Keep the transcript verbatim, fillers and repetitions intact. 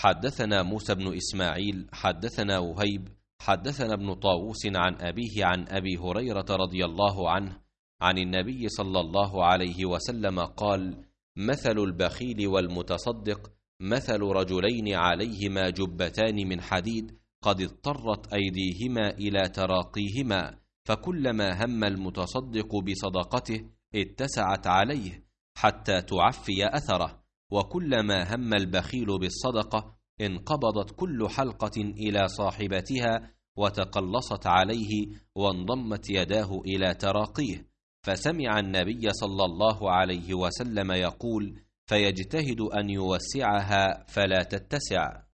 حدثنا موسى بن إسماعيل حدثنا وهيب حدثنا ابن طاووس عن أبيه عن أبي هريرة رضي الله عنه عن النبي صلى الله عليه وسلم قال: مثل البخيل والمتصدق مثل رجلين عليهما جبتان من حديد قد اضطرت أيديهما إلى تراقيهما، فكلما هم المتصدق بصدقته اتسعت عليه حتى تعفي أثره، وكلما هم البخيل بالصدقة انقبضت كل حلقة إلى صاحبتها وتقلصت عليه وانضمت يداه إلى تراقيه. فسمع النبي صلى الله عليه وسلم يقول: فيجتهد أن يوسعها فلا تتسع.